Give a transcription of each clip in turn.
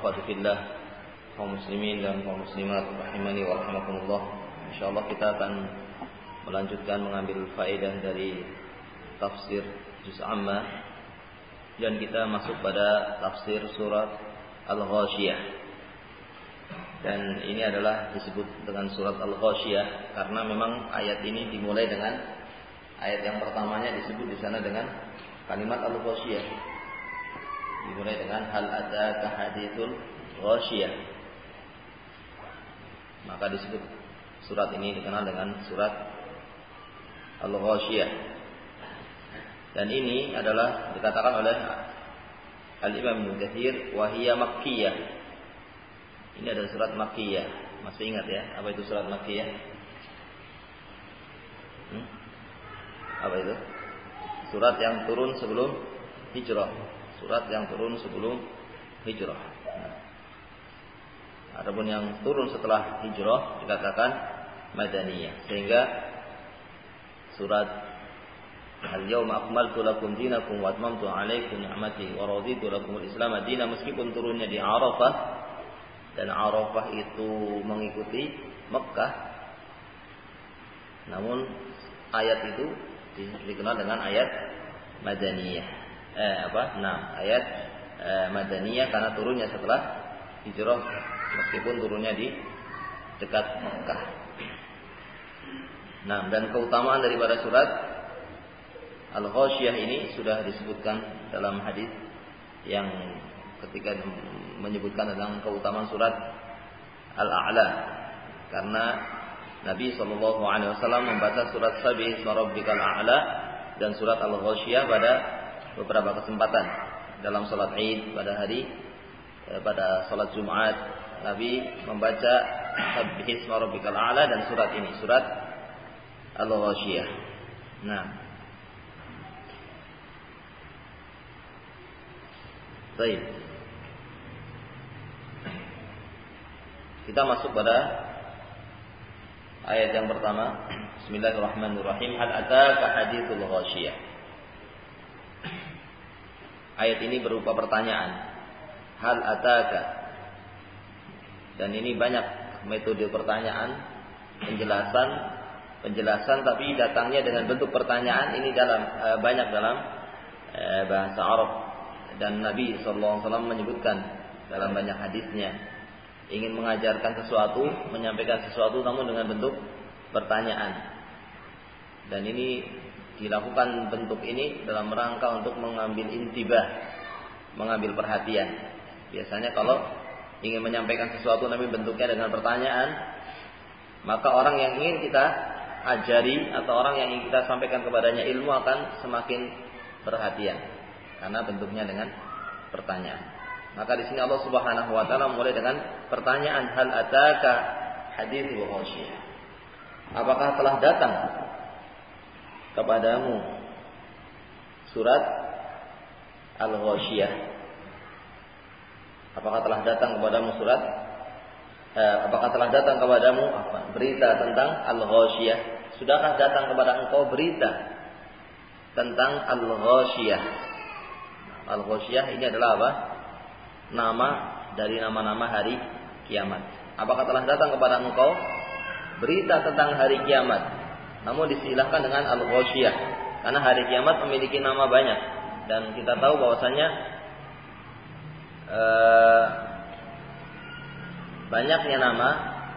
akhwati fillah, kaum muslimin dan kaum muslimat rahimani wa rahimakumullah. Insyaallah kita akan melanjutkan mengambil faedah dari tafsir juz amma dan kita masuk pada tafsir surat Al-Ghasyiyah. Dan ini adalah disebut dengan surat Al-Ghasyiyah karena memang ayat ini dimulai dengan ayat yang pertamanya disebut di sana dengan kalimat Al-Ghasyiyah. Dimulai dengan hal ataka hadithul ghasyiyah. Maka disebut surat ini dikenal dengan surat Al-Ghasyiyah. Dan ini adalah dikatakan oleh Al-Imam Ibnu Katsir wa hiya makkiyah. Ini adalah surat makkiyah. Masih ingat ya, apa itu surat makkiyah? Apa itu? Surat yang turun sebelum hijrah. Surat yang turun sebelum hijrah. Adapun yang turun setelah hijrah dikatakan madaniyah. Sehingga surat Al-Yawma akmaltu lakum dinakum wa atmamtu 'alaikum ni'mati wa raditu lakum al-Islam dinan, meskipun turunnya di Arafah dan Arafah itu mengikuti Mekah, namun ayat itu dikenal dengan ayat madaniyah. Ayat madaniyah karena turunnya setelah hijrah meskipun turunnya di dekat Mekah. Nah, dan keutamaan daripada surat Al-Ghasyiyah ini sudah disebutkan dalam hadis yang ketika menyebutkan tentang keutamaan surat Al-A'la, karena Nabi SAW membaca surat Sabih Isma Rabbikal A'la dan surat Al-Ghasyiyah pada beberapa kesempatan dalam salat Id pada salat Jumat. Nabi membaca Sabih Isma Rabbikal A'la dan surat ini, surat Al-Ghasyiyah. Nah, baik. Kita masuk pada ayat yang pertama. Bismillahirrahmanirrahim. Hal ataka hadithul ghasyiyah. Ayat ini berupa pertanyaan. Hal ataka. Dan ini banyak metode pertanyaan, penjelasan tapi datangnya dengan bentuk pertanyaan. Ini banyak dalam bahasa Arab. Dan Nabi SAW menyebutkan dalam banyak hadisnya, ingin mengajarkan sesuatu, menyampaikan sesuatu namun dengan bentuk pertanyaan. Dan ini dilakukan bentuk ini dalam rangka untuk mengambil intibah, mengambil perhatian. Biasanya kalau ingin menyampaikan sesuatu namun bentuknya dengan pertanyaan, maka orang yang ingin kita ajari atau orang yang ingin kita sampaikan kepadanya ilmu akan semakin perhatian. Karena bentuknya dengan pertanyaan. Maka di sini Allah Subhanahu wa taala mulai dengan pertanyaan, hal ataka hadithul ghasyiyah. Apakah telah datang kepadamu surat Al-Ghasyiyah? Apakah telah datang kepadamu berita tentang Al-Ghasyiyah? Sudahkah datang kepada engkau berita tentang Al-Ghasyiyah? Al-Ghasyiyah ini adalah apa? Nama dari nama-nama hari kiamat. Apakah telah datang kepada engkau berita tentang hari kiamat? Namun disilahkan dengan Al-Ghasyiyah karena hari kiamat memiliki nama banyak. Dan kita tahu bahwasanya banyaknya nama,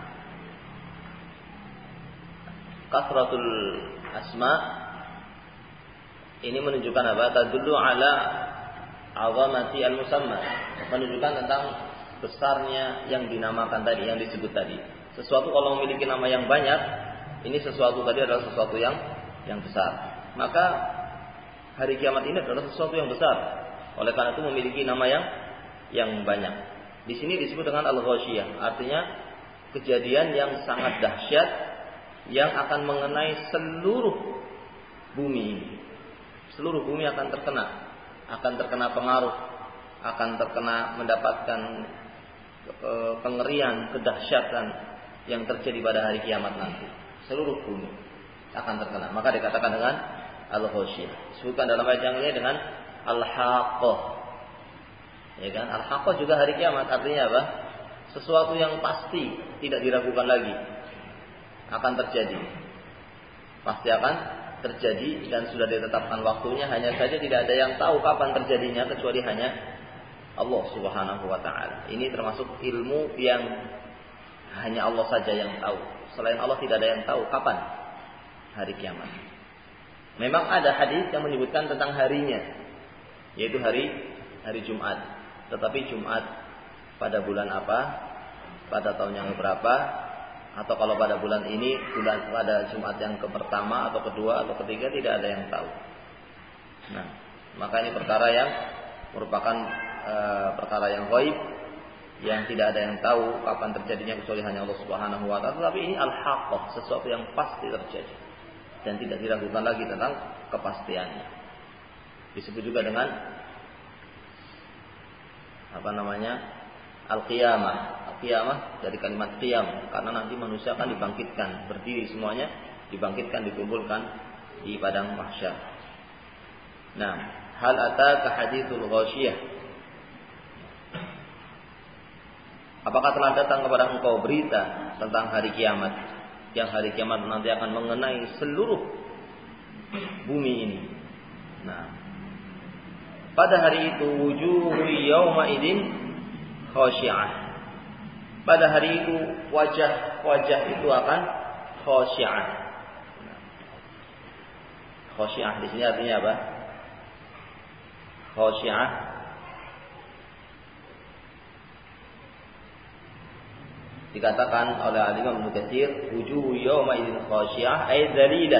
kasratul asma, ini menunjukkan apa? Tadullu ala awamati al-musamma, menunjukkan tentang besarnya yang dinamakan tadi, yang disebut tadi. Sesuatu kalau memiliki nama yang banyak, ini sesuatu tadi adalah sesuatu yang besar. Maka hari kiamat ini adalah sesuatu yang besar. Oleh karena itu memiliki nama yang banyak. Di sini disebut dengan Al-Ghasyiyah, artinya kejadian yang sangat dahsyat yang akan mengenai seluruh bumi ini. Seluruh bumi akan terkena pengaruh, akan terkena mendapatkan kengerian, kedahsyatan yang terjadi pada hari kiamat nanti. Seluruh bumi akan terkena. Maka dikatakan dengan Al-Ghasyiyah. Disebutkan dalam ayat yang ini dengan Al-Haqqah. Ya kan? Al-haqqah juga hari kiamat, artinya apa? Sesuatu yang pasti, tidak diragukan lagi akan terjadi. Pasti akan terjadi dan sudah ditetapkan waktunya, hanya saja tidak ada yang tahu kapan terjadinya kecuali hanya Allah Subhanahu wa taala. Ini termasuk ilmu yang hanya Allah saja yang tahu. Selain Allah tidak ada yang tahu kapan hari kiamat. Memang ada hadis yang menyebutkan tentang harinya, yaitu hari Jumat. Tetapi Jumat pada bulan apa? Pada tahun yang berapa? Atau kalau pada bulan ini, pada Jumat yang pertama atau kedua atau ketiga, tidak ada yang tahu. Nah, maka ini perkara yang merupakan perkara yang ghaib, yang tidak ada yang tahu kapan terjadinya kecuali hanya Allah Subhanahu wa taala. Tetapi ini al-haqqah, sesuatu yang pasti terjadi dan tidak diragukan lagi tentang kepastiannya. Disebut juga dengan al-qiyamah. Al-qiyamah dari kalimat qiyam, karena nanti manusia akan dibangkitkan, berdiri semuanya, dibangkitkan, dikumpulkan di padang mahsyar. Nah, hal ataka haditsul ghasyiyah. Apakah telah datang kepada engkau berita tentang hari kiamat? Yang hari kiamat nanti akan mengenai seluruh bumi ini. Nah, pada hari itu wujuhu yawma idin khashi'ah. Pada hari itu wajah-wajah itu akan khashi'ah. Khashi'ah di sini artinya apa? Khashi'ah dikatakan oleh Al-Imam Ibnu Katsir, wujuhu yawma idin khashi'ah ay dzalilah.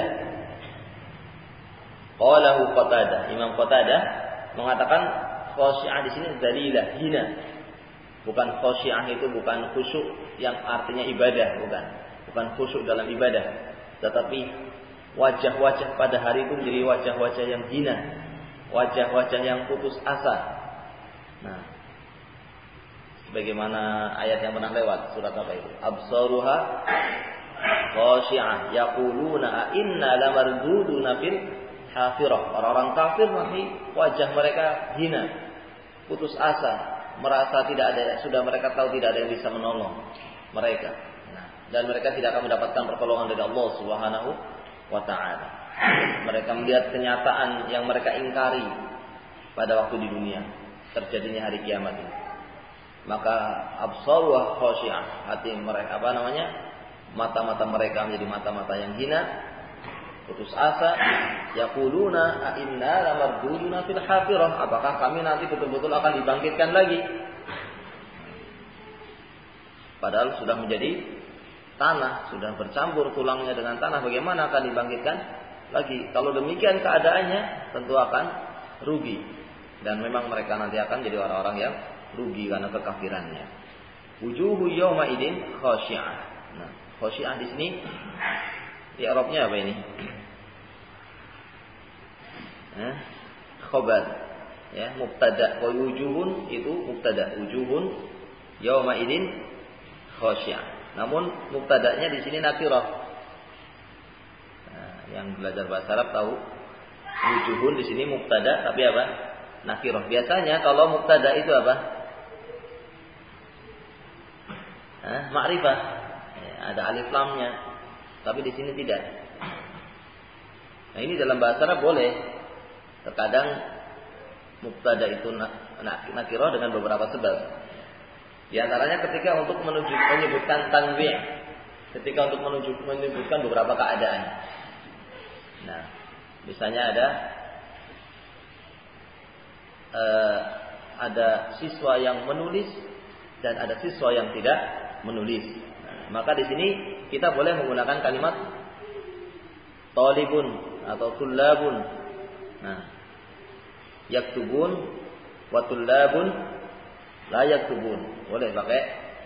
Qalahu Qatadah. Imam Qatadah mengatakan khasyi'ah di sini dzalilah, hina. Bukan khasyi'ah itu bukan khusyuk yang artinya ibadah, bukan khusyuk dalam ibadah. Tetapi wajah-wajah pada hari itu menjadi wajah-wajah yang hina, wajah-wajah yang putus asa. Nah, sebagaimana ayat yang pernah lewat, surat apa itu? Absaruha khasyi'ah yaquluna inna lamarduduna fil hafirah. Orang-orang kafir nanti wajah mereka hina, putus asa, merasa tidak ada, sudah mereka tahu tidak ada yang bisa menolong mereka. Nah, dan mereka tidak akan mendapatkan pertolongan dari Allah Subhanahu wa taala. Mereka melihat kenyataan yang mereka ingkari pada waktu di dunia, terjadinya hari kiamat ini. Maka absaru wa khasyi'ah, hati mereka mata-mata mereka menjadi mata-mata yang hina, putus asa. Yaquluna inna lamarduduna fil hafirah. Apakah kami nanti betul-betul akan dibangkitkan lagi? Padahal sudah menjadi tanah, sudah bercampur tulangnya dengan tanah. Bagaimana akan dibangkitkan lagi? Kalau demikian keadaannya, tentu akan rugi. Dan memang mereka nanti akan jadi orang-orang yang rugi karena kekafirannya. Wujuhu yawma idin khasyi'ah. Nah, khasyi'ah di sini i'rabnya apa ini? Khabar, ya, mubtada. Wa wujuhun itu mubtada. Wujuhun yauma idin khasyi'ah. Namun mubtadanya di sini nakirah. Nah, yang belajar bahasa Arab tahu wujuhun di sini mubtada tapi apa? Nakirah. Biasanya kalau mubtada itu apa? Ma'rifah. Ya, ada alif lamnya. Tapi di sini tidak. Nah, ini dalam bahasa Arab boleh. Terkadang mubtada itu nakirah dengan beberapa sebab. Di antaranya ketika untuk menyebutkan tanwi', ketika untuk menyebutkan beberapa keadaan. Nah, misalnya ada siswa yang menulis dan ada siswa yang tidak menulis. Nah, maka di sini kita boleh menggunakan kalimat talibun atau tullabun. Nah, yaktubun wa tullabun la yaktubun. Boleh pakai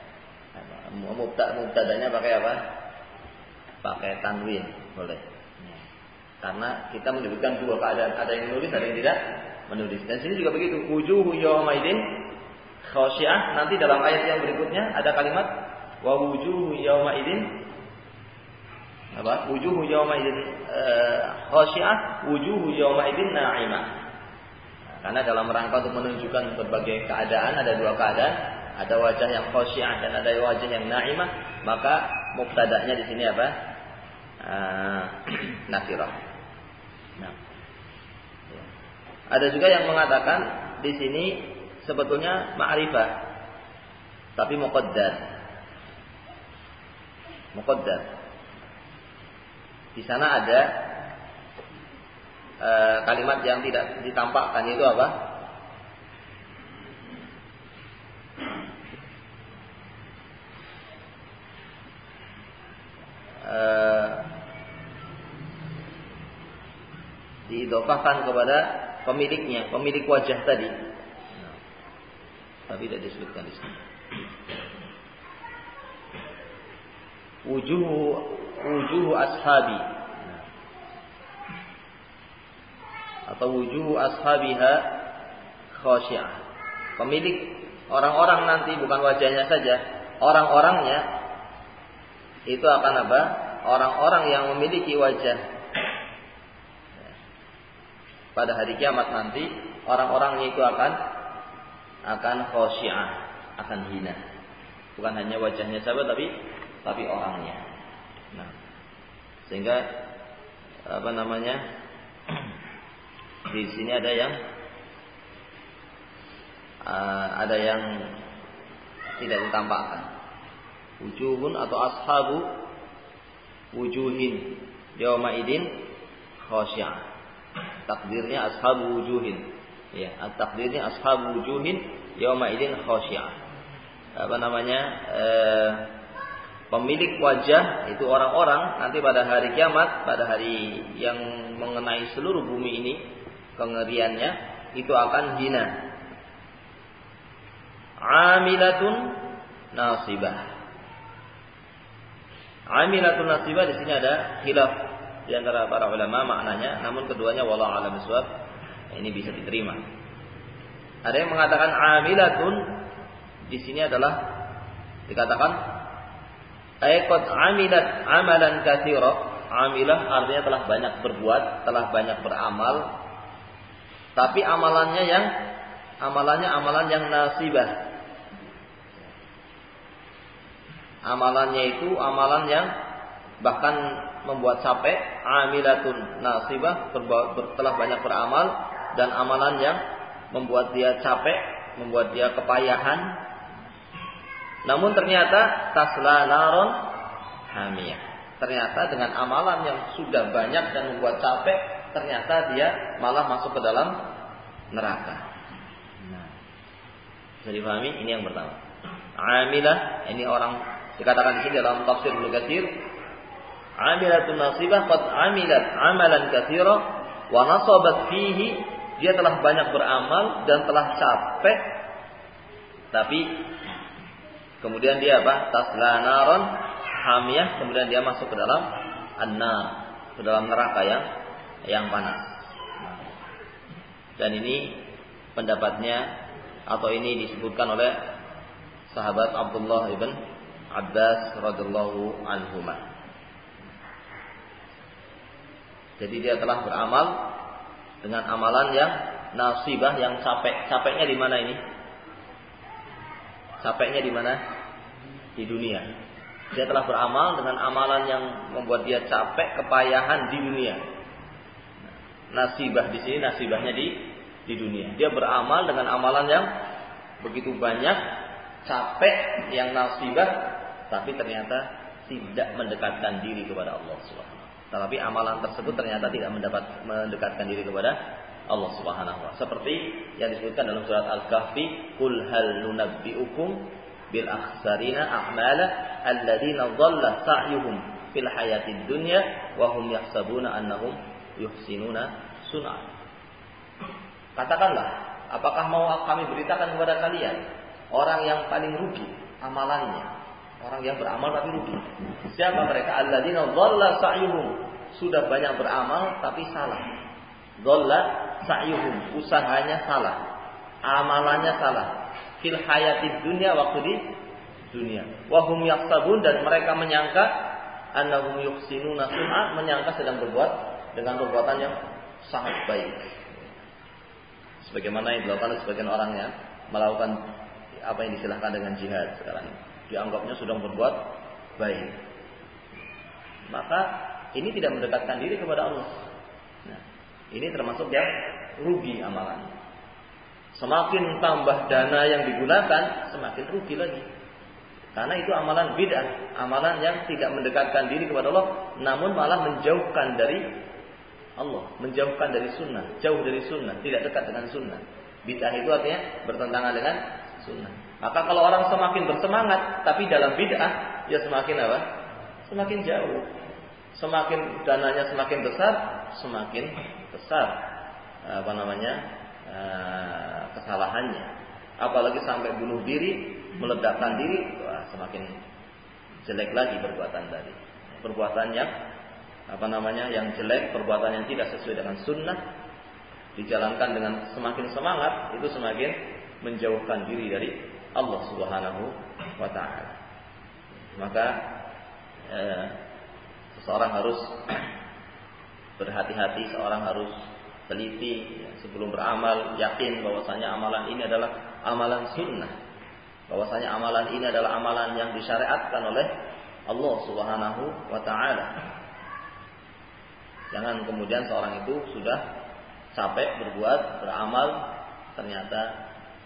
mubtadanya pakai apa? Pakai tanwin, boleh. Karena kita menyebutkan dua keadaan, ada yang menulis, ada yang tidak menulis. Dan sini juga begitu. Wujuhu yawma idin khasyi'ah. Nanti dalam ayat yang berikutnya ada kalimat wa wujuhu yawma idin apa? Wujuhu yawma idin khasyi'ah, wujuhu yawma idin na'imah. Karena dalam rangka untuk menunjukkan berbagai keadaan, ada dua keadaan, ada wajah yang khosyi'ah dan ada wajah yang na'imah, maka mubtada'nya di sini apa? Nakirah. Nah. Ada juga yang mengatakan di sini sebetulnya ma'rifah, tapi muqaddar. Muqaddar. Di sana ada kalimat yang tidak ditampakkan, itu apa? Diidhofahkan kepada pemiliknya, pemilik wajah tadi. Tapi tidak disebutkan di sini. Wujuhu ashabi atau wujuhu ashabiha khasyi'ah. Pemilik orang-orang nanti bukan wajahnya saja, orang-orangnya itu akan apa? Orang-orang yang memiliki wajah pada hari kiamat nanti, orang-orangnya itu akan khasyi'ah, akan hina. Bukan hanya wajahnya saja tapi orangnya. Nah, sehingga di sini ada yang tidak ditampakkan. Wujuhun atau ashabu wujuhin yauma idin khasyi'ah. Takdirnya ashabu wujuhin. Ya, takdirnya ashabu wujuhin yauma idin khasyi'ah. Pemilik wajah itu orang-orang nanti pada hari kiamat, pada hari yang mengenai seluruh bumi ini, kengeriannya itu akan hina. Amilatun nasibah. Amilatun nasibah di sini ada khilaf di antara para ulama maknanya, namun keduanya wallahu a'lam bishawab, ini bisa diterima. Ada yang mengatakan amilatun di sini adalah dikatakan qad amilat amalan katsira. Amilah artinya telah banyak berbuat, telah banyak beramal, tapi amalannya amalan yang nasibah. Amalannya itu amalan yang bahkan membuat capek. Amilatun nasibah, telah banyak beramal dan amalan yang membuat dia capek, membuat dia kepayahan. Namun ternyata tasla naron hamiyah. Ternyata dengan amalan yang sudah banyak dan membuat capek, ternyata dia malah masuk ke dalam neraka. Nah, bisa dipahami? Ini yang pertama. Amilah, ini orang dikatakan di sini dalam tafsir Ibnu Katsir, amilatun nasibah qad amilat amalan katsira wa nasabat fihi, dia telah banyak beramal dan telah capek, tapi kemudian dia tasla naron hamiyah, kemudian dia masuk ke dalam an-nar, ke dalam neraka yang panas. Dan ini pendapatnya atau ini disebutkan oleh sahabat Abdullah ibn Abbas radhiyallahu anhuma. Jadi dia telah beramal dengan amalan yang nasibah, yang capek. Capeknya di mana ini? Capeknya di mana? Di dunia. Dia telah beramal dengan amalan yang membuat dia capek, kepayahan di dunia. Nasibah di sini, nasibahnya di dunia. Dia beramal dengan amalan yang begitu banyak, capek, yang nasibah, tapi ternyata tidak mendekatkan diri kepada Allah Subhanahu. Tetapi amalan tersebut ternyata tidak mendekatkan diri kepada Allah Subhanahu wa ta'ala. Seperti yang disebutkan dalam surat Al-Kahfi, "Qul hal nunabbi'ukum bil akhsarina a'mala alladziina dhalla sa'yuhum fil hayatid dunya wa hum yahsabuna annahum yuhsinuna sun'a." Katakanlah, apakah mau kami beritakan kepada kalian orang yang paling rugi amalannya, orang yang beramal tapi rugi? Siapa mereka? Alladziina dhalla sa'yuhum, sudah banyak beramal tapi salah. Dhalla sa'yuhum, usahanya salah, amalannya salah. Fil hayatid dunya, waktu di dunia. Wa hum yahsabun, dan mereka menyangka annahum yuhsinuna sun'a, menyangka sedang berbuat dengan perbuatan yang sangat baik. Sebagaimana yang dilakukan oleh sebagian orang yang melakukan apa yang disilahkan dengan jihad sekarang. Dianggapnya sudah berbuat baik. Maka ini tidak mendekatkan diri kepada Allah. Nah, ini termasuk yang rugi amalan. Semakin tambah dana yang digunakan, semakin rugi lagi. Karena itu amalan bid'ah, amalan yang tidak mendekatkan diri kepada Allah, namun malah menjauhkan dari Allah, menjauhkan dari sunnah, jauh dari sunnah, tidak dekat dengan sunnah. Bid'ah itu artinya bertentangan dengan sunnah. Maka kalau orang semakin bersemangat, tapi dalam bid'ah, ya semakin apa? Semakin jauh. Semakin dananya semakin besar, semakin besar kesalahannya. Apalagi sampai bunuh diri, meledakkan diri, wah, semakin jelek lagi perbuatan tadi. Perbuatan yang yang jelek, perbuatan yang tidak sesuai dengan sunnah, dijalankan dengan semakin semangat, itu semakin menjauhkan diri dari Allah Subhanahu wa ta'ala. Maka seseorang harus berhati-hati, seorang harus teliti sebelum beramal, yakin bahwasanya amalan ini adalah amalan sunnah, bahwasanya amalan ini adalah amalan yang disyariatkan oleh Allah Subhanahu wa ta'ala. Jangan kemudian seorang itu sudah capek berbuat, beramal, ternyata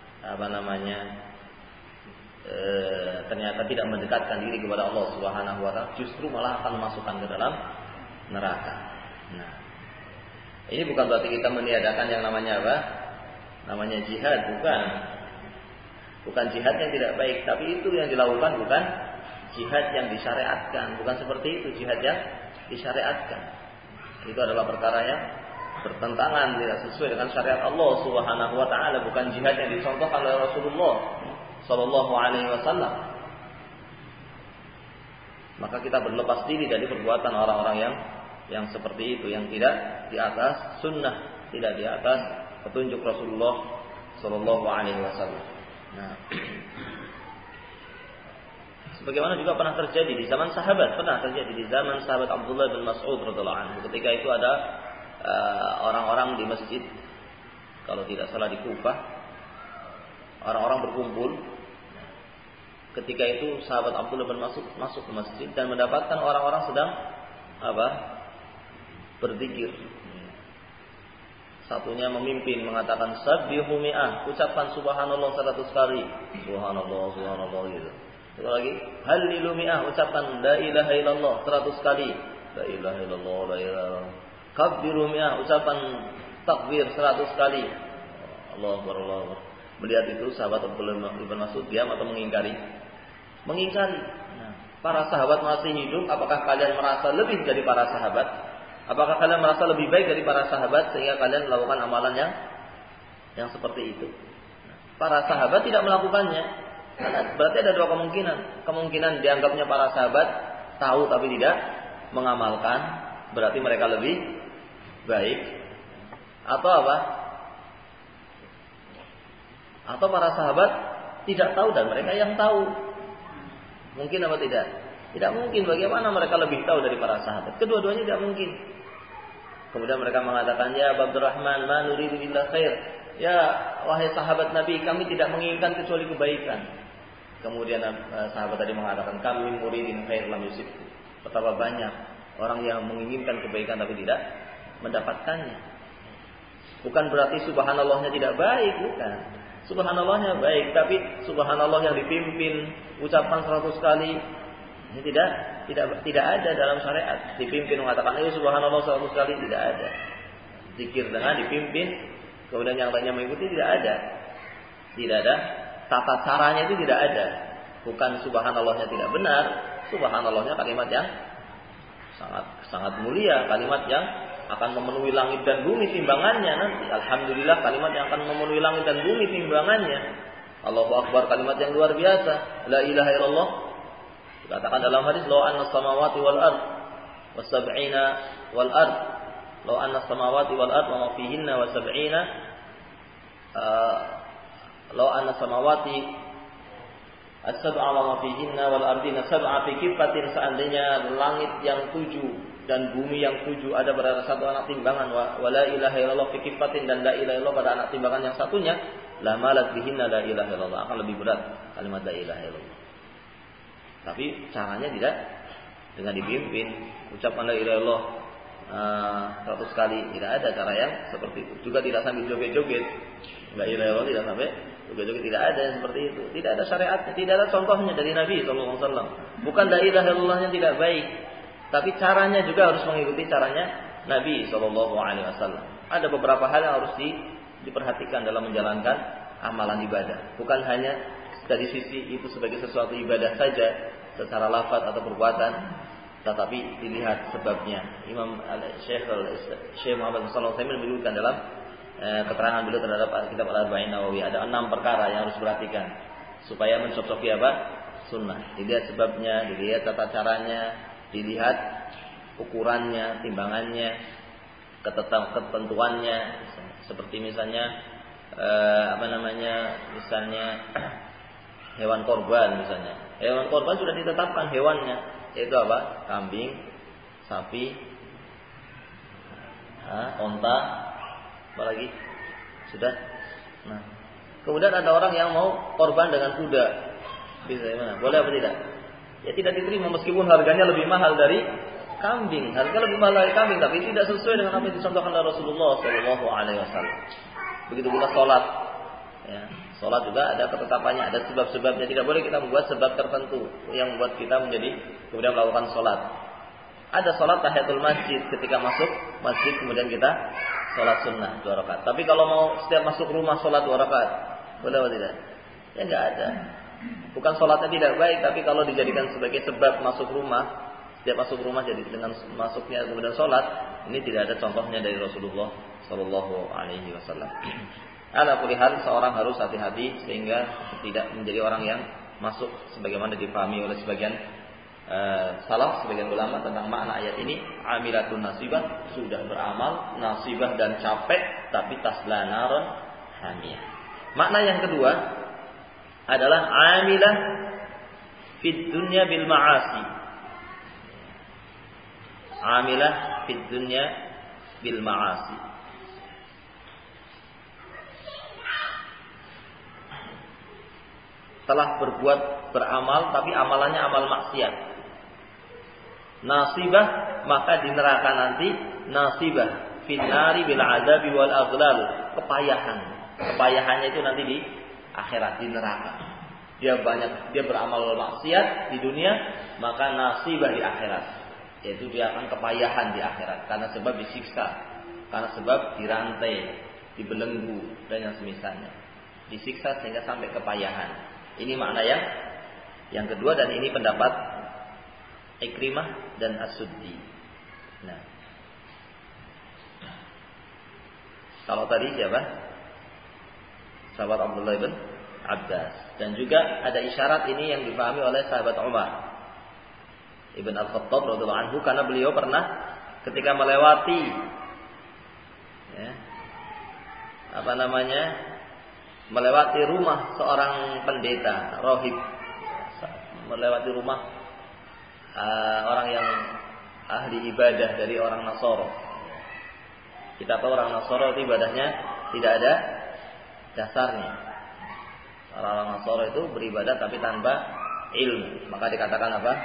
ternyata tidak mendekatkan diri kepada Allah Subhanahu wa ta'ala, justru malah akan memasukkan ke dalam neraka. Nah, ini bukan berarti kita meniadakan yang namanya apa? Namanya jihad, bukan. Bukan jihad yang tidak baik, tapi itu yang dilakukan bukan jihad yang disyariatkan, bukan seperti itu jihad yang disyariatkan. Itu adalah perkara yang bertentangan, tidak sesuai dengan syariat Allah Subhanahu wa ta'ala, bukan jihad yang dicontohkan oleh Rasulullah sallallahu alaihi wasallam. Maka kita berlepas diri dari perbuatan orang-orang yang seperti itu, yang tidak di atas sunnah, tidak di atas petunjuk Rasulullah sallallahu alaihi wasallam. Nah, sebagaimana juga pernah terjadi di zaman sahabat, di zaman sahabat Abdullah bin Mas'ud radhiyallahu anhu. Ketika itu ada orang-orang di masjid, kalau tidak salah di Kufah, orang-orang berkumpul. Ketika itu sahabat Abdullah bin Mas'ud masuk ke masjid dan mendapatkan orang-orang sedang berzikir. Satunya memimpin mengatakan sabbihu mi'ah, ucapkan subhanallah 100 kali. Subhanallah, subhanallah gitu. Satu lagi, halilu mi'ah, ucapkan la ilaha illallah 100 kali. La ilaha illallah, la ilaha. Kabbiru mi'ah, ucapan takbir 100 kali. Allahu Akbar, Allahu Akbar. Melihat itu sahabat Abdullah bin Mas'ud diam atau mengingkari? Mengingkari. Nah, para sahabat masih hidup, apakah kalian merasa lebih dari para sahabat? Apakah kalian merasa lebih baik dari para sahabat sehingga kalian melakukan amalan yang seperti itu? Para sahabat tidak melakukannya. Berarti ada dua kemungkinan. Kemungkinan dianggapnya para sahabat tahu tapi tidak mengamalkan, berarti mereka lebih baik. Atau apa? Atau para sahabat tidak tahu dan mereka yang tahu. Mungkin apa tidak? Tidak mungkin. Bagaimana mereka lebih tahu dari para sahabat? Kedua-duanya tidak mungkin. Kemudian mereka mengatakan, ya Abdurrahman, ma nuridu illa khair. Ya wahai sahabat Nabi, kami tidak menginginkan kecuali kebaikan. Kemudian sahabat tadi mengatakan, kami muridin khair lam yusib. Betapa banyak orang yang menginginkan kebaikan tapi tidak mendapatkannya. Bukan berarti subhanallahnya tidak baik, bukan. Subhanallahnya baik, tapi subhanallah yang dipimpin ucapan 100 kali ini tidak ada dalam syariat. Dipimpin mengatakan ayo subhanallah 100 kali, tidak ada. Zikir dengan dipimpin kemudian yang lainnya mengikuti, tidak ada. Tidak ada tata caranya, itu tidak ada. Bukan subhanallahnya tidak benar, subhanallahnya kalimat yang sangat mulia, kalimat yang akan memenuhi langit dan bumi timbangannya nanti. Alhamdulillah, kalimat yang akan memenuhi langit dan bumi timbangannya. Allahu Akbar, kalimat yang luar biasa. La ilaha illallah, dikatakan dalam hadis, law anna samawati wal ard was sab'ina wal ard, law anna samawati wal ard wa ma fihinna wa sab'ina, law anna samawati as-sab'a wa ma fihinna wal ardina sab'a fi kifatin, seandainya langit yang 7 dan bumi yang 7 ada pada satu anak timbangan, wa la ilaha illallah fi kifatin, dan la ilaha illallah pada anak timbangan yang satunya, la malat bihinna la ilaha illallah, akan lebih berat kalimat la ilaha illallah. Tapi caranya tidak dengan dipimpin, ucapkan la ilaha illallah 100 kali, tidak ada cara yang seperti itu. Juga tidak sambil joget-joget, la ilaha illallah tidak sampai joget-joget, tidak ada yang seperti itu. Tidak ada syariatnya, tidak ada contohnya dari Nabi SAW. Bukan la ilaha illallahnya tidak baik, tapi caranya juga harus mengikuti caranya Nabi SAW. Ada beberapa hal yang harus diperhatikan dalam menjalankan amalan ibadah. Bukan hanya dari sisi itu sebagai sesuatu ibadah saja secara lafaz atau perbuatan, tetapi dilihat sebabnya. Imam Syekh Muhammad sallallahu alaihi wasallam menyebutkan dalam keterangan beliau terhadap kitab Al-Arba'in Nawawi, ada 6 perkara yang harus diperhatikan supaya mencocoki apa? Sunnah. Dilihat sebabnya, dilihat tata caranya, dilihat ukurannya, timbangannya, ketentuannya. Seperti misalnya misalnya hewan korban misalnya. Hewan korban sudah ditetapkan hewannya, yaitu apa? Kambing, sapi, onta, apa lagi? Sudah. Nah, kemudian ada orang yang mau korban dengan kuda. Bisa gimana? Boleh apa tidak? Ya tidak diterima meskipun harganya lebih mahal dari kambing. Harga lebih mahal dari kambing, tapi tidak sesuai dengan apa yang dicontohkan oleh Rasulullah SAW. Begitu pula sholat. Ya, sholat juga ada ketetapannya, ada sebab-sebabnya. Tidak boleh kita membuat sebab tertentu yang membuat kita menjadi kemudian melakukan sholat. Ada sholat tahiyatul masjid, ketika masuk masjid kemudian kita sholat sunnah 2 rakaat. Tapi kalau mau setiap masuk rumah sholat 2 rakaat, boleh atau tidak? Ya nggak ada. Bukan sholatnya tidak baik, tapi kalau dijadikan sebagai sebab masuk rumah, setiap masuk rumah jadi dengan masuknya kemudian sholat, ini tidak ada contohnya dari Rasulullah Sallallahu Alaihi Wasallam. Ala kulli hal, seorang harus hati-hati sehingga tidak menjadi orang yang masuk sebagaimana dipahami oleh sebagian salaf, sebagian ulama tentang makna ayat ini. Amilatun nasibah, sudah beramal nasibah dan capek, tapi tasla naron hamiyah. Makna yang kedua adalah amilah fid dunya bil ma'asi. Amilah fid dunya bil ma'asi. Telah berbuat beramal tapi amalannya amal maksiat. Nasibah, maka di neraka nanti nasibah finnari bil azabi wal aghlal, kepayahan. Kepayahannya itu nanti di akhirat, di neraka. Dia beramal maksiat di dunia, maka nasibah di akhirat, yaitu dia akan kepayahan di akhirat karena sebab disiksa, karena sebab dirantai, dibelenggu dan yang semisalnya. Disiksa sehingga sampai kepayahan. Ini makna yang kedua, dan ini pendapat Ikrimah dan As-Suddi. Nah, kalau tadi siapa? Sahabat Abdullah bin Abbas. Dan juga ada isyarat ini yang dipahami oleh sahabat Umar Ibn Al-Khattab radhiyallahu anhu, karena beliau pernah ketika melewati melewati rumah seorang pendeta rohib, melewati rumah orang yang ahli ibadah dari orang Nasoro. Kita tahu orang Nasoro itu ibadahnya tidak ada dasarnya. Orang Nasoro itu beribadah tapi tanpa ilmu, maka dikatakan apa?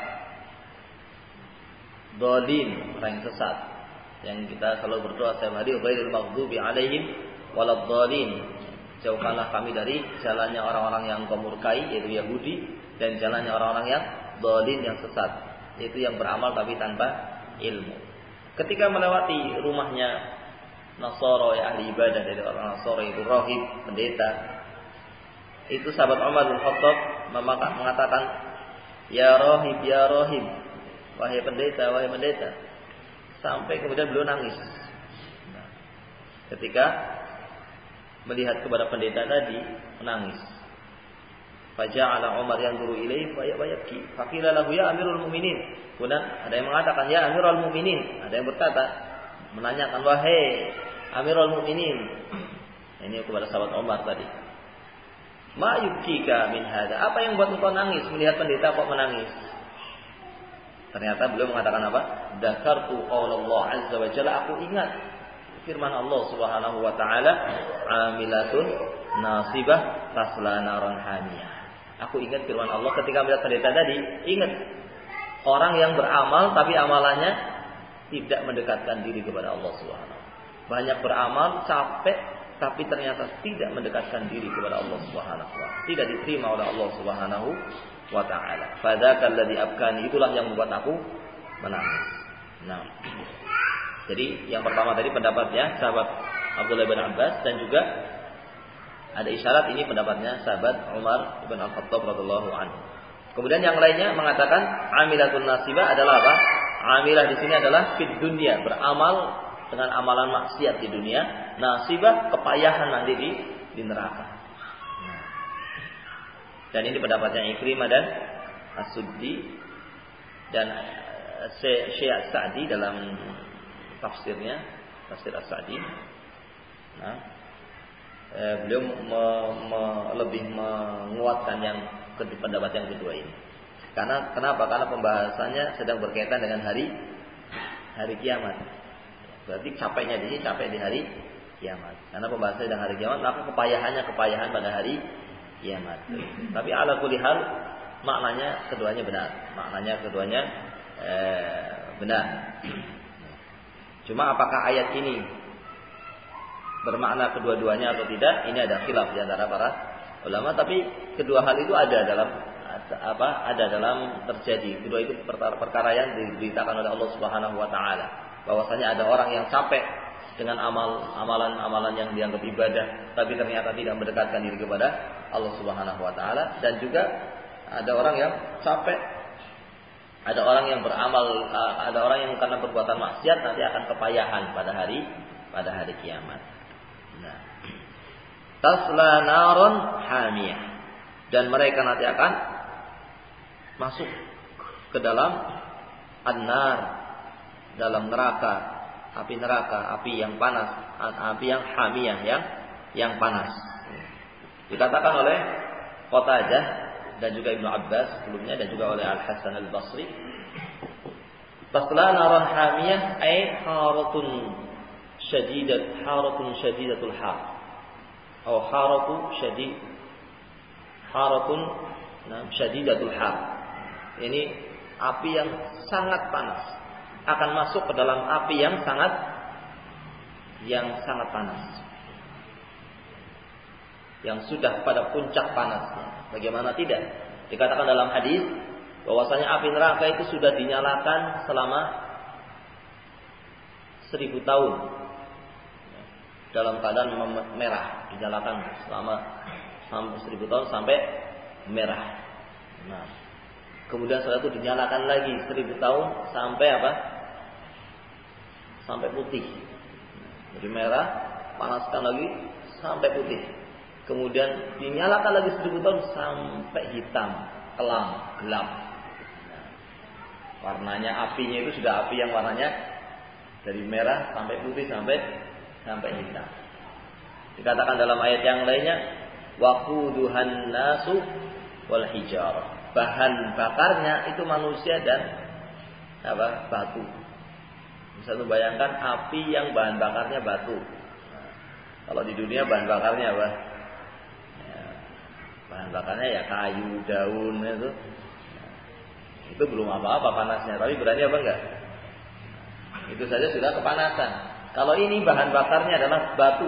Dhalin, orang yang sesat. Yang kita selalu berdoa setiap hari, ghairil maghdubi alaihim waladhdallin. Jauhkanlah kami dari jalannya orang-orang yang kau murkai, yaitu Yahudi, dan jalannya orang-orang yang dhalin, yang sesat, yaitu yang beramal tapi tanpa ilmu. Ketika melewati rumahnya Nasoro, ya ahli ibadah dari orang Nasoro, itu rohib, pendeta, itu sahabat Umar bin Khattab mengatakan, ya rohib, wahai pendeta, wahai pendeta, sampai kemudian beliau nangis. Nah, ketika melihat kepada pendeta tadi, menangis. Faja'ala Umar yanzuru ilaihi fa yabki. Faqila lahu ya Amirul Mukminin. Kemudian ada yang mengatakan ya Amirul Mukminin, ada yang berkata menanyakan wahai Amirul Mukminin. Ini kepada sahabat Umar tadi. Ma yubkika min hada? Apa yang buat engkau nangis melihat pendeta kok menangis? Ternyata beliau mengatakan apa? Dzakartu qaulullah azza wa jalla, aku ingat firman Allah Subhanahu wa taala, amilatun nasibah tasla naran hamiyah. Aku ingat firman Allah ketika melihat cerita tadi, ingat orang yang beramal tapi amalannya tidak mendekatkan diri kepada Allah Subhanahu. Banyak beramal, capek, tapi ternyata tidak mendekatkan diri kepada Allah Subhanahu wa taala. Tidak diterima oleh Allah Subhanahu wa taala. Fadzakal ladzi abkani, itulah yang membuat aku menangis. Nah. Jadi yang pertama tadi pendapatnya sahabat Abdullah bin Abbas, dan juga ada isyarat ini pendapatnya sahabat Umar bin Al-Khattab radhiyallahu anhu. Kemudian yang lainnya mengatakan amilatun nasibah adalah apa? Amilah di sini adalah fid dunya, beramal dengan amalan maksiat di dunia. Nasibah, kepayahan nanti di neraka. Dan ini pendapatnya Ikrimah dan As-Suddi dan Syekh Sa'di dalam tafsirnya, tafsir As-Sa'di. Nah, beliau lebih menguatkan yang pendapat yang kedua ini. Karena kenapa? Karena pembahasannya sedang berkaitan dengan hari kiamat. Berarti capeknya di sini capek di hari kiamat. Karena pembahasannya sedang hari kiamat, maka kepayahan pada hari kiamat. Tapi ala kulli hal maknanya keduanya benar. Benar. Cuma apakah ayat ini bermakna kedua-duanya atau tidak? Ini ada khilaf di antara para ulama. Tapi kedua hal itu ada dalam terjadi. Kedua itu perkara yang diberitakan oleh Allah Subhanahu wa taala. Bahwasanya ada orang yang capek dengan amalan-amalan yang dianggap ibadah, tapi ternyata tidak mendekatkan diri kepada Allah Subhanahu wa taala, dan juga ada orang yang capek, ada orang yang beramal, ada orang yang karena perbuatan maksiat nanti akan kepayahan pada hari kiamat. Nah, tasla naron hamiyah, dan mereka nanti akan masuk ke dalam an-nar, dalam neraka, api yang panas, api yang hamiyah, yang panas. Dikatakan oleh Qatadah dan juga Ibnu Abbas sebelumnya, dan juga oleh Al-Hasan Al-Basri, tasla naran hamiyah ay haratun syadidatul har, atau haratun syadidatul har. Ini api yang sangat panas, akan masuk ke dalam api yang sangat panas, yang sudah pada puncak panasnya. Bagaimana tidak? Dikatakan dalam hadis bahwasanya api neraka itu sudah dinyalakan selama 1000 tahun dalam keadaan merah, dinyalakan selama 1000 tahun sampai merah. Nah, kemudian setelah itu dinyalakan lagi 1000 tahun sampai apa? Sampai putih. Jadi merah, panaskan lagi sampai putih. Kemudian dinyalakan lagi 1000 tahun sampai hitam, kelam, gelap. Nah, warnanya apinya itu sudah api yang warnanya dari merah sampai putih sampai hitam. Dikatakan dalam ayat yang lainnya, waquduhan nasu wal hijarah. Bahan bakarnya itu manusia dan batu. Bisa tuh bayangkan api yang bahan bakarnya batu. Nah, kalau di dunia bahan bakarnya apa? Bahan bakarnya ya kayu, daun itu. Itu belum apa-apa panasnya, tapi berani apa enggak? Itu saja sudah kepanasan. Kalau ini bahan bakarnya adalah batu.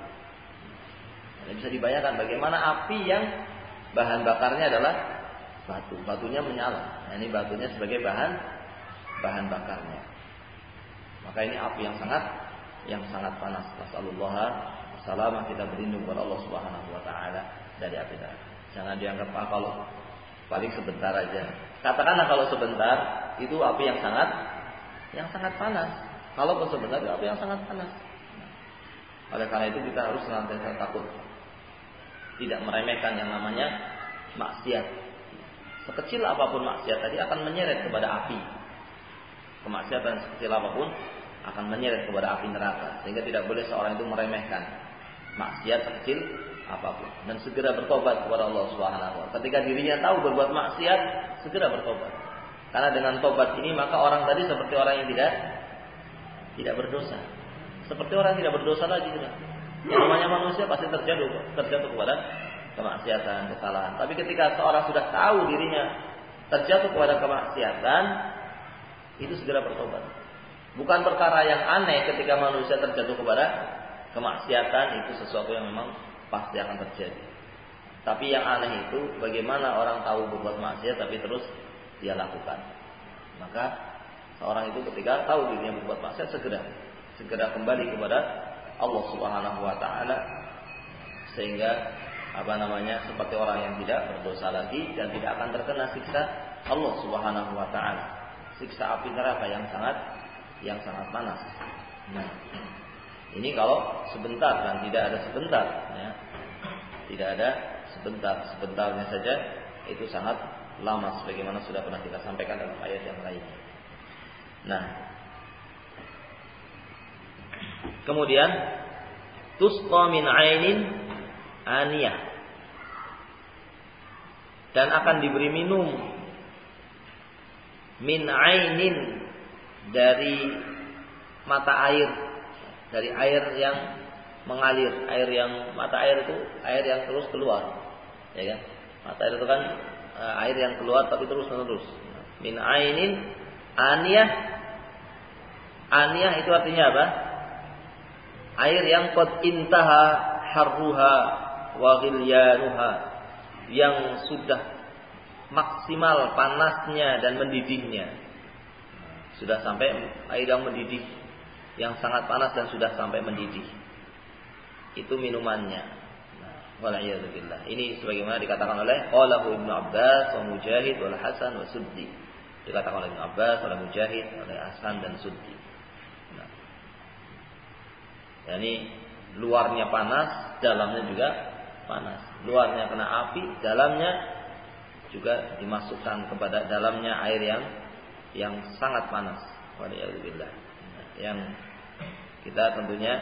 Bisa dibayangkan bagaimana api yang bahan bakarnya adalah batu. Batunya menyala. Nah, ini batunya sebagai bahan bakarnya. Maka ini api yang sangat panas. Nasallallahu salamah, kita berlindung kepada Allah Subhanahu wa taala dari api neraka. Jangan dianggap kalau paling sebentar aja. Katakanlah kalau sebentar itu api yang sangat panas. Kalaupun sebentar itu api yang sangat panas. Oleh karena itu kita harus senantiasa takut, tidak meremehkan yang namanya maksiat. Sekecil apapun maksiat tadi akan menyeret kepada api. Kemaksiatan sekecil apapun akan menyeret kepada api neraka. Sehingga tidak boleh seorang itu meremehkan maksiat sekecil apapun, dan segera bertobat kepada Allah Subhanahu wa taala. Ketika dirinya tahu berbuat maksiat, segera bertobat. Karena dengan tobat ini maka orang tadi seperti orang yang tidak berdosa. Seperti orang yang tidak berdosa lagi sudah. Yang namanya manusia pasti terjatuh kepada kemaksiatan, kesalahan. Tapi ketika seorang sudah tahu dirinya terjatuh kepada kemaksiatan, itu segera bertobat. Bukan perkara yang aneh ketika manusia terjatuh kepada kemaksiatan, itu sesuatu yang memang pasti akan terjadi. Tapi yang aneh itu bagaimana orang tahu berbuat maksiat tapi terus dia lakukan. Maka seorang itu ketika tahu dirinya berbuat maksiat segera kembali kepada Allah Subhanahu wa taala, sehingga seperti orang yang tidak berdosa lagi dan tidak akan terkena siksa Allah Subhanahu wa taala. Siksa api neraka yang sangat panas. Nah, ini kalau sebentar dan tidak ada sebentar, ya. Tidak ada sebentarnya saja itu sangat lama sebagaimana sudah pernah kita sampaikan dalam ayat yang lainnya. Nah, kemudian tusqa min 'ainin aniyah, dan akan diberi minum min 'ainin, dari mata air, dari air yang mengalir, mata air itu air yang terus keluar, ya kan? Mata air itu kan air yang keluar tapi terus menerus. Min 'ainin aniyah. Aniyah itu artinya apa? Air yang qad intaha harruha wa ghilyanuha, yang sudah maksimal panasnya dan mendidihnya. Sudah sampai air yang mendidih, yang sangat panas dan sudah sampai mendidih. Itu minumannya. Wala'iyadzubillah. Ini sebagaimana dikatakan oleh qalahu Ibnu Abbas wa Mujahid wal Hasan wa Suddi. Dikatakan oleh Ibnu Abbas, oleh Mujahid, oleh Hasan dan Suddi. Yani luarnya panas, dalamnya juga panas. Luarnya kena api, dalamnya juga dimasukkan kepada dalamnya air yang sangat panas. Wala'iyadzubillah. Yang kita tentunya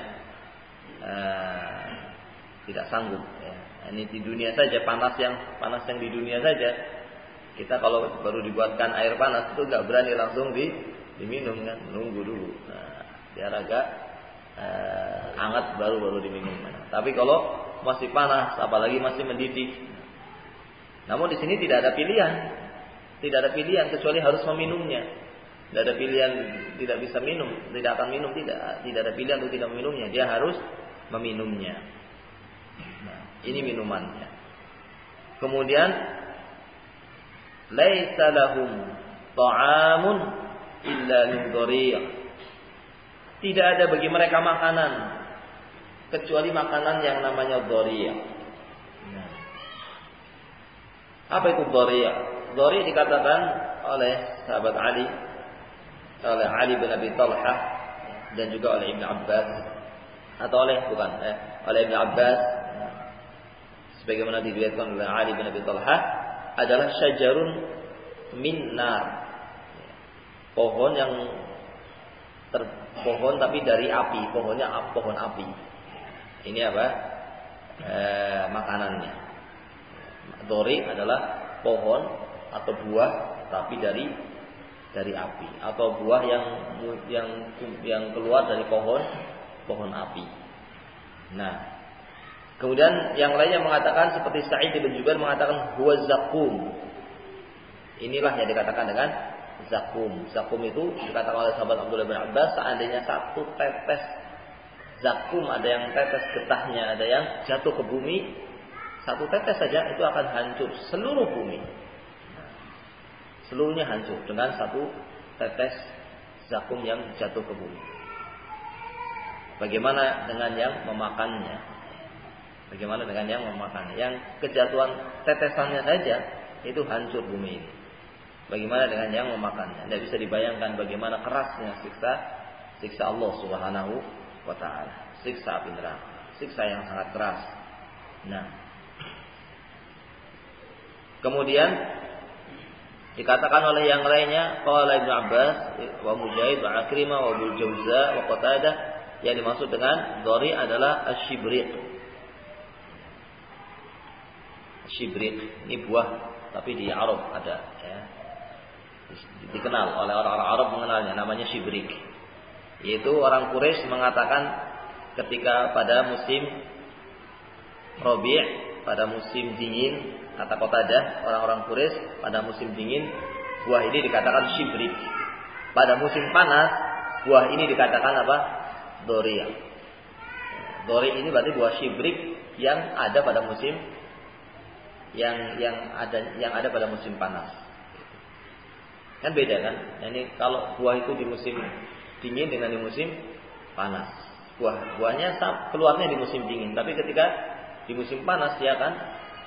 tidak sanggup. Ya. Ini di dunia saja, panas yang di dunia saja. Kita kalau baru dibuatkan air panas itu nggak berani langsung diminum kan, nunggu dulu. Nah, biar agak hangat baru diminum. Tapi kalau masih panas, apalagi masih mendidih. Namun di sini tidak ada pilihan kecuali harus meminumnya. Tidak ada pilihan tidak bisa minum, tidak akan minum, tidak ada pilihan untuk tidak meminumnya. Dia harus meminumnya. Nah, ini minumannya. Kemudian laisa lahum ta'amun illa min dhari'. Tidak ada bagi mereka makanan kecuali makanan yang namanya dhari'. Nah, apa itu dhari'? Dhari' dikatakan oleh sahabat Ali bin Abi Talhah dan juga oleh Ibnu Abbas, atau oleh Ibnu Abbas, sebagaimana diriwayatkan oleh Ali bin Abi Talhah, adalah syajarun min nar, pohon yang pohon tapi dari api, pohonnya pohon api. Ini apa? Makanannya. Dori adalah pohon atau buah tapi dari api, atau buah yang keluar dari pohon api. Nah, kemudian yang lainnya mengatakan seperti Sa'id bin Jubair mengatakan huwa zakum. Inilah yang dikatakan dengan zakum. Zakum itu dikatakan oleh sahabat Abdullah bin Abbas, seandainya satu tetes zakum, ada yang tetes getahnya, ada yang jatuh ke bumi, satu tetes saja itu akan hancur seluruh bumi. Seluruhnya hancur dengan satu tetes zakum yang jatuh ke bumi. Bagaimana dengan yang memakannya? Yang kejatuhan tetesannya saja itu hancur bumi ini. Bagaimana dengan yang memakannya? Tidak bisa dibayangkan bagaimana kerasnya siksa Allah Subhanahu wa taala. Siksa api neraka, siksa yang sangat keras. Nah, kemudian dikatakan oleh yang lainnya, qala Ibnu Abbas wa Mujahid wa Akrimah wa Abu Jauza wa Qatadah, yang dimaksud dengan dhari adalah asyibriq. Asyibriq ini buah tapi di Arab ada, ya. dikenal oleh orang-orang Arab, mengenalnya, namanya Shibrik. Yaitu orang Quraisy mengatakan ketika pada musim Rabi', pada musim dingin, kata Qatadah, orang-orang Quraisy pada musim dingin buah ini dikatakan Shibrik. Pada musim panas buah ini dikatakan apa? Doria. Dori ini berarti buah Shibrik yang ada pada musim yang ada pada musim panas. Kan beda kan? Ini kalau buah itu di musim dingin dengan di musim panas. Buahnya keluarnya di musim dingin, tapi ketika di musim panas dia akan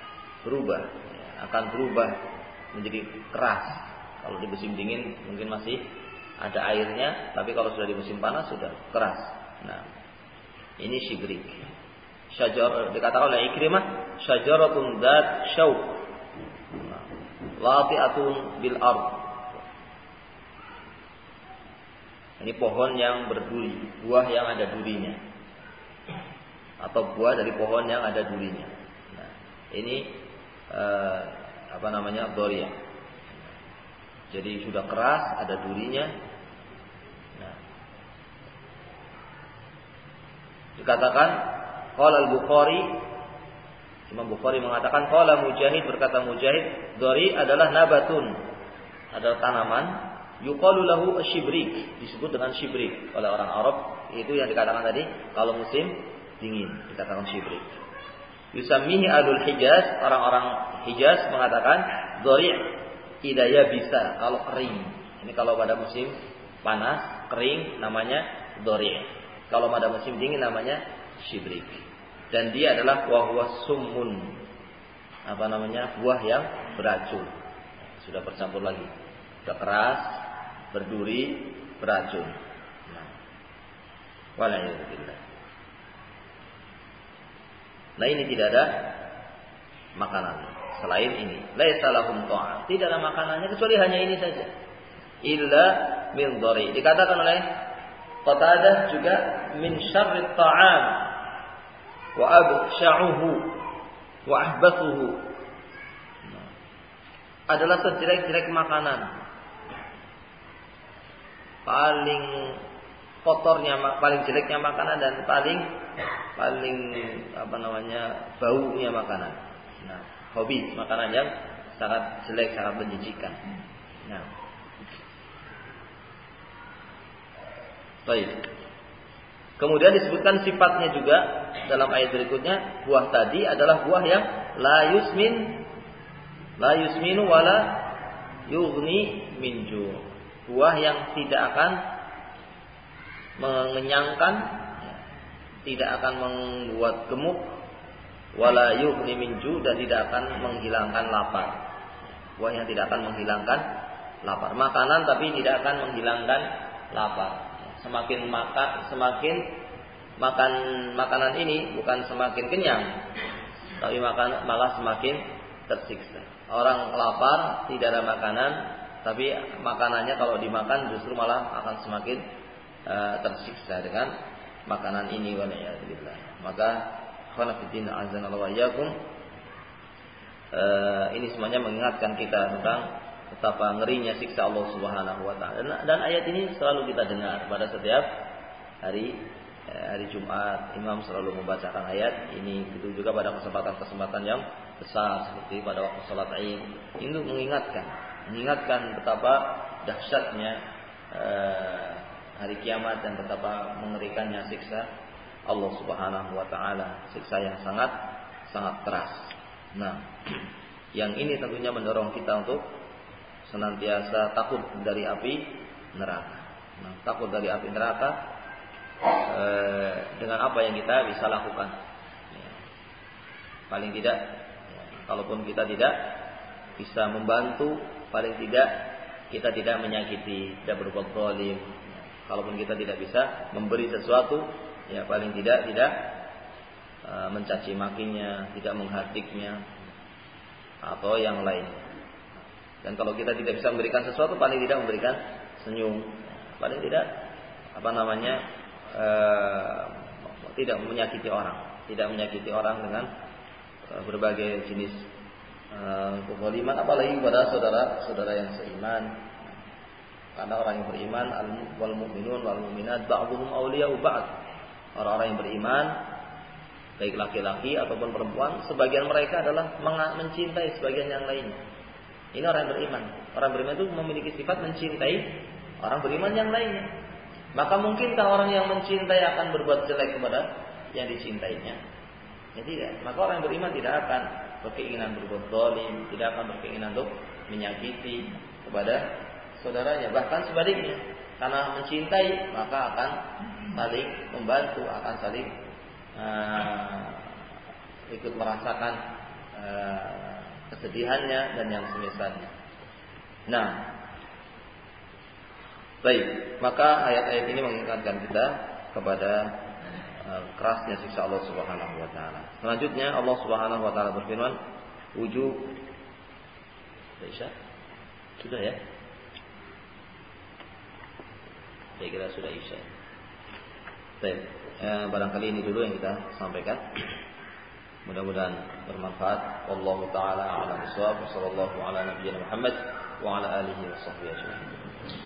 berubah menjadi keras. Kalau di musim dingin mungkin masih ada airnya, tapi kalau sudah di musim panas sudah keras. Nah, ini Shibrik. Syajar dikatakan oleh Ikrimah, syajaratun dzat syauq, lati'atun bil ard. Ini pohon yang berduri, buah yang ada durinya, atau buah dari pohon yang ada durinya. Nah, ini doria. Jadi sudah keras, ada durinya. Nah, dikatakan qala al-Bukhari, Imam Bukhari mengatakan qala Mujahid, berkata Mujahid, dori adalah nabatun, adalah tanaman, yuqalu lahu asyibrik, disebut dengan shibrik oleh orang Arab. Itu yang dikatakan tadi, kalau musim dingin dikatakan shibrik. Yusammihi alul Hijaz, orang-orang Hijaz mengatakan dori' idaya bisa, kalau kering. Ini kalau pada musim panas kering namanya dori'. Kalau pada musim dingin namanya shibrik. Dan dia adalah wahwa summun, buah yang beracun. Sudah bercampur lagi, sudah keras, berduri, beracun. Wala'iyadzubillah. Nah, ini tidak ada makanan selain ini. Laisa lahum ta'am, tidak ada makanannya kecuali hanya ini saja. Illa min dhari. Dikatakan oleh Qatadah juga min syarrit ta'am wa absha'uhu wa ahbathuhu. Adalah sejelek-jelek makanan. Paling kotornya, paling jeleknya makanan, dan paling baunya makanan. Nah, hobi makanan yang sangat jelek, sangat menjijikan. Nah, baik. Kemudian disebutkan sifatnya juga dalam ayat berikutnya, buah tadi adalah buah yang la yusminu wala yughni min ju'. Buah yang tidak akan mengenyangkan, tidak akan membuat gemuk, wala yughni min ju', dan tidak akan menghilangkan lapar. Buah yang tidak akan menghilangkan lapar. Makanan tapi tidak akan menghilangkan lapar. Semakin makan makanan ini bukan semakin kenyang, tapi malah semakin tersiksa. Orang lapar, tidak ada makanan, tapi makanannya kalau dimakan justru malah akan semakin tersiksa dengan makanan ini. Wala'iyadzubillah. Maka khonafidin azanallahu wa iyyakum, ini semuanya mengingatkan kita tentang betapa ngerinya siksa Allah Subhanahu wa taala. Dan ayat ini selalu kita dengar pada setiap hari Jumat. Imam selalu membacakan ayat ini. Itu juga pada kesempatan-kesempatan yang besar seperti pada waktu salat Id. Itu mengingatkan betapa dahsyatnya hari kiamat dan betapa mengerikannya siksa Allah Subhanahu wa taala, siksa yang sangat keras. Nah, yang ini tentunya mendorong kita untuk senantiasa takut dari api neraka. Nah, takut dari api neraka dengan apa yang kita bisa lakukan. Paling tidak, kalaupun kita tidak bisa membantu, paling tidak kita tidak menyakiti, tidak berbuat zalim. Kalaupun kita tidak bisa memberi sesuatu, ya paling tidak mencaci makinya, tidak menghardiknya, atau yang lain. Dan kalau kita tidak bisa memberikan sesuatu, paling tidak memberikan senyum, paling tidak tidak menyakiti orang dengan berbagai jenis kezaliman, apalagi pada saudara-saudara yang seiman. Karena orang yang beriman, wal mu'minun wal mu'minat ba'dhum awliya'u ba'd. Orang-orang yang beriman, baik laki-laki ataupun perempuan, sebagian mereka adalah mencintai sebagian yang lainnya. Ini orang yang beriman. Orang beriman itu memiliki sifat mencintai orang beriman yang lainnya. Maka mungkinkah orang yang mencintai akan berbuat jelek kepada yang dicintainya? Ya tidak. Maka orang yang beriman tidak akan berkeinginan berbuat zalim, tidak akan berkeinginan untuk menyakiti kepada saudaranya. Bahkan sebaliknya, karena mencintai maka akan saling membantu, akan saling ikut merasakan kesedihannya dan yang semisalnya. Nah, baik, maka ayat-ayat ini mengingatkan kita kepada kerasnya siksa Allah Subhanahu wa taala. Selanjutnya Allah Subhanahu wa taala berfirman, sudah ya? Saya kira sudah Isya. Baik, barangkali ini dulu yang kita sampaikan. Mudah-mudahan bermanfaat. Wallahu taala a'lam bishawab. Sallallahu ala nabiyyina Muhammad wa ala alihi wa sahbihi ajma'in.